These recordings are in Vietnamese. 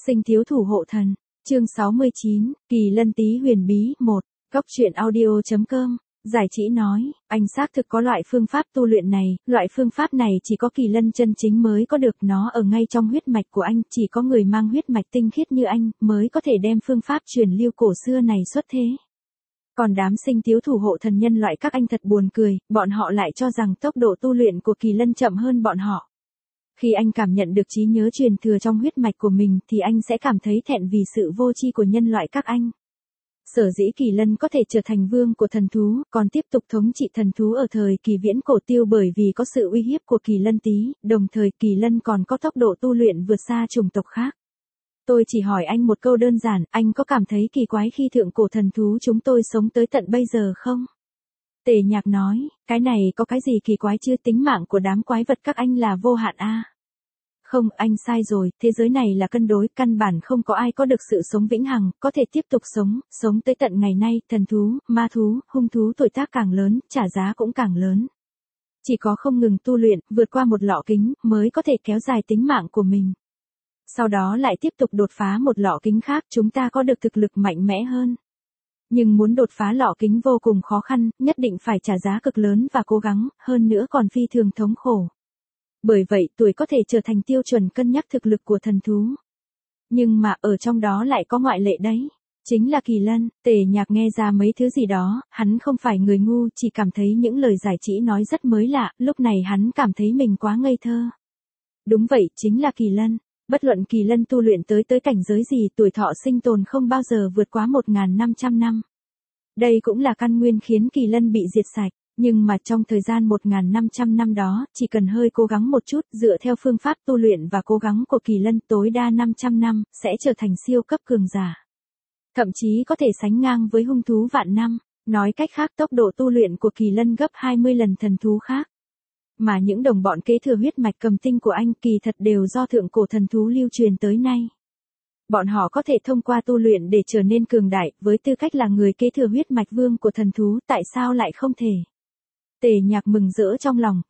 Sinh thiếu thủ hộ thần, chương 69, Kỳ Lân Tý huyền bí 1, Góc truyện audio.com, Giải Chỉ nói, anh xác thực có loại phương pháp tu luyện này, loại phương pháp này chỉ có Kỳ Lân chân chính mới có được, nó ở ngay trong huyết mạch của anh, chỉ có người mang huyết mạch tinh khiết như anh mới có thể đem phương pháp truyền lưu cổ xưa này xuất thế. Còn đám sinh thiếu thủ hộ thần nhân loại các anh thật buồn cười, bọn họ lại cho rằng tốc độ tu luyện của Kỳ Lân chậm hơn bọn họ. Khi anh cảm nhận được trí nhớ truyền thừa trong huyết mạch của mình thì anh sẽ cảm thấy thẹn vì sự vô tri của nhân loại các anh. Sở dĩ Kỳ Lân có thể trở thành vương của thần thú, còn tiếp tục thống trị thần thú ở thời kỳ viễn cổ tiêu bởi vì có sự uy hiếp của Kỳ Lân Tý, đồng thời Kỳ Lân còn có tốc độ tu luyện vượt xa chủng tộc khác. Tôi chỉ hỏi anh một câu đơn giản, anh có cảm thấy kỳ quái khi thượng cổ thần thú chúng tôi sống tới tận bây giờ không? Tề Nhạc nói, cái này có cái gì kỳ quái chứ, tính mạng của đám quái vật các anh là vô hạn a. Không, anh sai rồi, thế giới này là cân đối, căn bản không có ai có được sự sống vĩnh hằng, có thể tiếp tục sống tới tận ngày nay, thần thú, ma thú, hung thú tuổi tác càng lớn, trả giá cũng càng lớn. Chỉ có không ngừng tu luyện, vượt qua một lọ kính, mới có thể kéo dài tính mạng của mình. Sau đó lại tiếp tục đột phá một lọ kính khác, chúng ta có được thực lực mạnh mẽ hơn. Nhưng muốn đột phá lọ kính vô cùng khó khăn, nhất định phải trả giá cực lớn và cố gắng, hơn nữa còn phi thường thống khổ. Bởi vậy tuổi có thể trở thành tiêu chuẩn cân nhắc thực lực của thần thú. Nhưng mà ở trong đó lại có ngoại lệ đấy. Chính là Kỳ Lân. Tề Nhạc nghe ra mấy thứ gì đó, hắn không phải người ngu, chỉ cảm thấy những lời Giải Chỉ nói rất mới lạ, lúc này hắn cảm thấy mình quá ngây thơ. Đúng vậy, chính là Kỳ Lân. Bất luận Kỳ Lân tu luyện tới cảnh giới gì, tuổi thọ sinh tồn không bao giờ vượt quá 1.500 năm. Đây cũng là căn nguyên khiến Kỳ Lân bị diệt sạch. Nhưng mà trong thời gian 1.500 năm đó, chỉ cần hơi cố gắng một chút, dựa theo phương pháp tu luyện và cố gắng của Kỳ Lân tối đa 500 năm, sẽ trở thành siêu cấp cường giả. Thậm chí có thể sánh ngang với hung thú vạn năm, nói cách khác tốc độ tu luyện của Kỳ Lân gấp 20 lần thần thú khác. Mà những đồng bọn kế thừa huyết mạch cầm tinh của anh kỳ thật đều do thượng cổ thần thú lưu truyền tới nay. Bọn họ có thể thông qua tu luyện để trở nên cường đại, với tư cách là người kế thừa huyết mạch vương của thần thú, tại sao lại không thể? Tề Nhạc mừng rỡ trong lòng,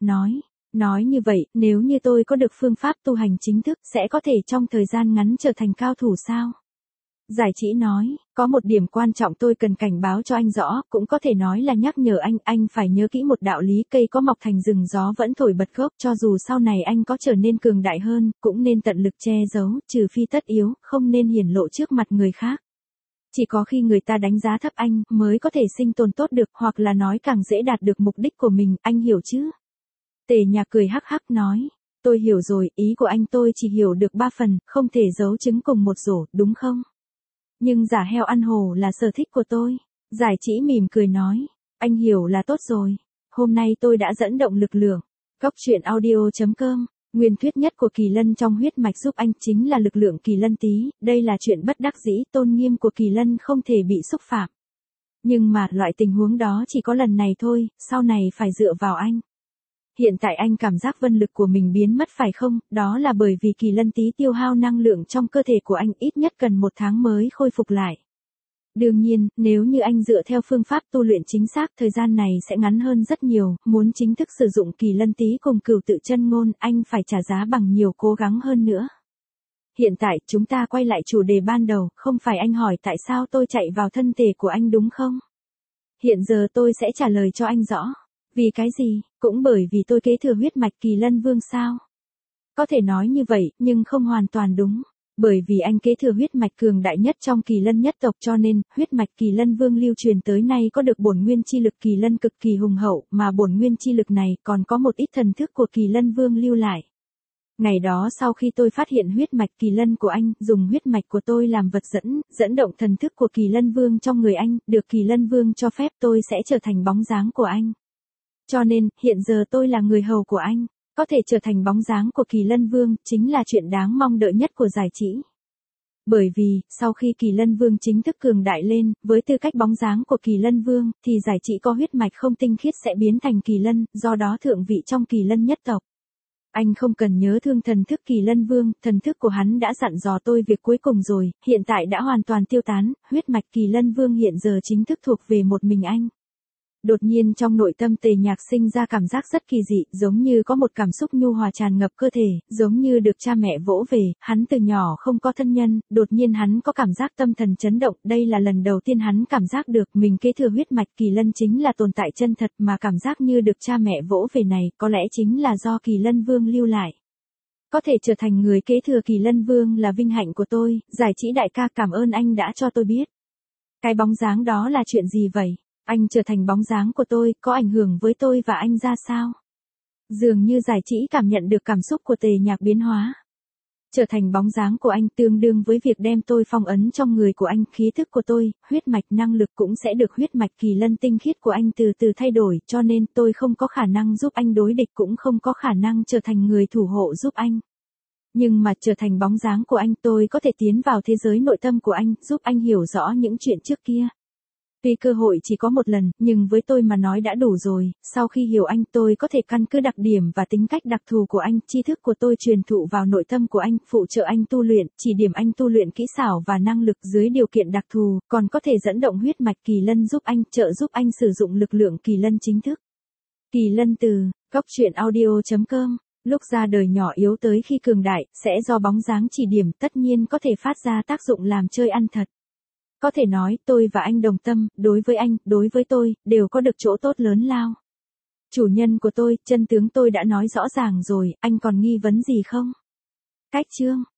nói như vậy, nếu như tôi có được phương pháp tu hành chính thức, sẽ có thể trong thời gian ngắn trở thành cao thủ sao? Giải Chỉ nói, có một điểm quan trọng tôi cần cảnh báo cho anh rõ, cũng có thể nói là nhắc nhở anh phải nhớ kỹ một đạo lý, cây có mọc thành rừng gió vẫn thổi bật gốc, cho dù sau này anh có trở nên cường đại hơn, cũng nên tận lực che giấu, trừ phi tất yếu, không nên hiển lộ trước mặt người khác. Chỉ có khi người ta đánh giá thấp anh, mới có thể sinh tồn tốt được, hoặc là nói càng dễ đạt được mục đích của mình, anh hiểu chứ? Tề Nhạc cười hắc hắc nói, tôi hiểu rồi, ý của anh tôi chỉ hiểu được 3 phần, không thể giấu trứng cùng một rổ, đúng không? Nhưng giả heo ăn hổ là sở thích của tôi. Giải Chỉ mỉm cười nói, anh hiểu là tốt rồi. Hôm nay tôi đã dẫn động lực lượng. Góc truyện audio.com, nguyên thuyết nhất của Kỳ Lân trong huyết mạch giúp anh chính là lực lượng Kỳ Lân Tý, đây là chuyện bất đắc dĩ, tôn nghiêm của Kỳ Lân không thể bị xúc phạm. Nhưng mà loại tình huống đó chỉ có lần này thôi, sau này phải dựa vào anh. Hiện tại anh cảm giác vân lực của mình biến mất phải không, đó là bởi vì Kỳ Lân Tý tiêu hao năng lượng trong cơ thể của anh ít nhất cần 1 tháng mới khôi phục lại. Đương nhiên, nếu như anh dựa theo phương pháp tu luyện chính xác thời gian này sẽ ngắn hơn rất nhiều, muốn chính thức sử dụng Kỳ Lân Tý cùng Cửu Tự Chân Ngôn anh phải trả giá bằng nhiều cố gắng hơn nữa. Hiện tại chúng ta quay lại chủ đề ban đầu, không phải anh hỏi tại sao tôi chạy vào thân thể của anh đúng không? Hiện giờ tôi sẽ trả lời cho anh rõ. Vì cái gì? Cũng bởi vì tôi kế thừa huyết mạch Kỳ Lân Vương sao? Có thể nói như vậy, nhưng không hoàn toàn đúng. Bởi vì anh kế thừa huyết mạch cường đại nhất trong Kỳ Lân nhất tộc cho nên, huyết mạch Kỳ Lân Vương lưu truyền tới nay có được bổn nguyên chi lực Kỳ Lân cực kỳ hùng hậu, mà bổn nguyên chi lực này còn có một ít thần thức của Kỳ Lân Vương lưu lại. Ngày đó sau khi tôi phát hiện huyết mạch Kỳ Lân của anh, dùng huyết mạch của tôi làm vật dẫn động thần thức của Kỳ Lân Vương trong người anh, được Kỳ Lân Vương cho phép tôi sẽ trở thành bóng dáng của anh. Cho nên, hiện giờ tôi là người hầu của anh, có thể trở thành bóng dáng của Kỳ Lân Vương, chính là chuyện đáng mong đợi nhất của Giải Chỉ. Bởi vì, sau khi Kỳ Lân Vương chính thức cường đại lên, với tư cách bóng dáng của Kỳ Lân Vương, thì Giải Chỉ có huyết mạch không tinh khiết sẽ biến thành Kỳ Lân, do đó thượng vị trong Kỳ Lân nhất tộc. Anh không cần nhớ thương thần thức Kỳ Lân Vương, thần thức của hắn đã dặn dò tôi việc cuối cùng rồi, hiện tại đã hoàn toàn tiêu tán, huyết mạch Kỳ Lân Vương hiện giờ chính thức thuộc về một mình anh. Đột nhiên trong nội tâm Tề Nhạc sinh ra cảm giác rất kỳ dị, giống như có một cảm xúc nhu hòa tràn ngập cơ thể, giống như được cha mẹ vỗ về, hắn từ nhỏ không có thân nhân, đột nhiên hắn có cảm giác tâm thần chấn động, đây là lần đầu tiên hắn cảm giác được mình kế thừa huyết mạch Kỳ Lân chính là tồn tại chân thật mà cảm giác như được cha mẹ vỗ về này, có lẽ chính là do Kỳ Lân Vương lưu lại. Có thể trở thành người kế thừa Kỳ Lân Vương là vinh hạnh của tôi, Giải Trí đại ca cảm ơn anh đã cho tôi biết. Cái bóng dáng đó là chuyện gì vậy? Anh trở thành bóng dáng của tôi, có ảnh hưởng với tôi và anh ra sao? Dường như Giải Trí cảm nhận được cảm xúc của Tề Nhạc biến hóa. Trở thành bóng dáng của anh tương đương với việc đem tôi phong ấn trong người của anh, khí thức của tôi, huyết mạch năng lực cũng sẽ được huyết mạch Kỳ Lân tinh khiết của anh từ từ thay đổi, cho nên tôi không có khả năng giúp anh đối địch cũng không có khả năng trở thành người thủ hộ giúp anh. Nhưng mà trở thành bóng dáng của anh tôi có thể tiến vào thế giới nội tâm của anh, giúp anh hiểu rõ những chuyện trước kia. Tuy cơ hội chỉ có một lần, nhưng với tôi mà nói đã đủ rồi, sau khi hiểu anh tôi có thể căn cứ đặc điểm và tính cách đặc thù của anh, tri thức của tôi truyền thụ vào nội tâm của anh, phụ trợ anh tu luyện, chỉ điểm anh tu luyện kỹ xảo và năng lực dưới điều kiện đặc thù, còn có thể dẫn động huyết mạch Kỳ Lân giúp anh, trợ giúp anh sử dụng lực lượng Kỳ Lân chính thức. Kỳ Lân từ, goctruyện.audio.com. Lúc ra đời nhỏ yếu tới khi cường đại, sẽ do bóng dáng chỉ điểm, tất nhiên có thể phát ra tác dụng làm chơi ăn thật. Có thể nói, tôi và anh đồng tâm, đối với anh, đối với tôi, đều có được chỗ tốt lớn lao. Chủ nhân của tôi, chân tướng tôi đã nói rõ ràng rồi, anh còn nghi vấn gì không? Cách chương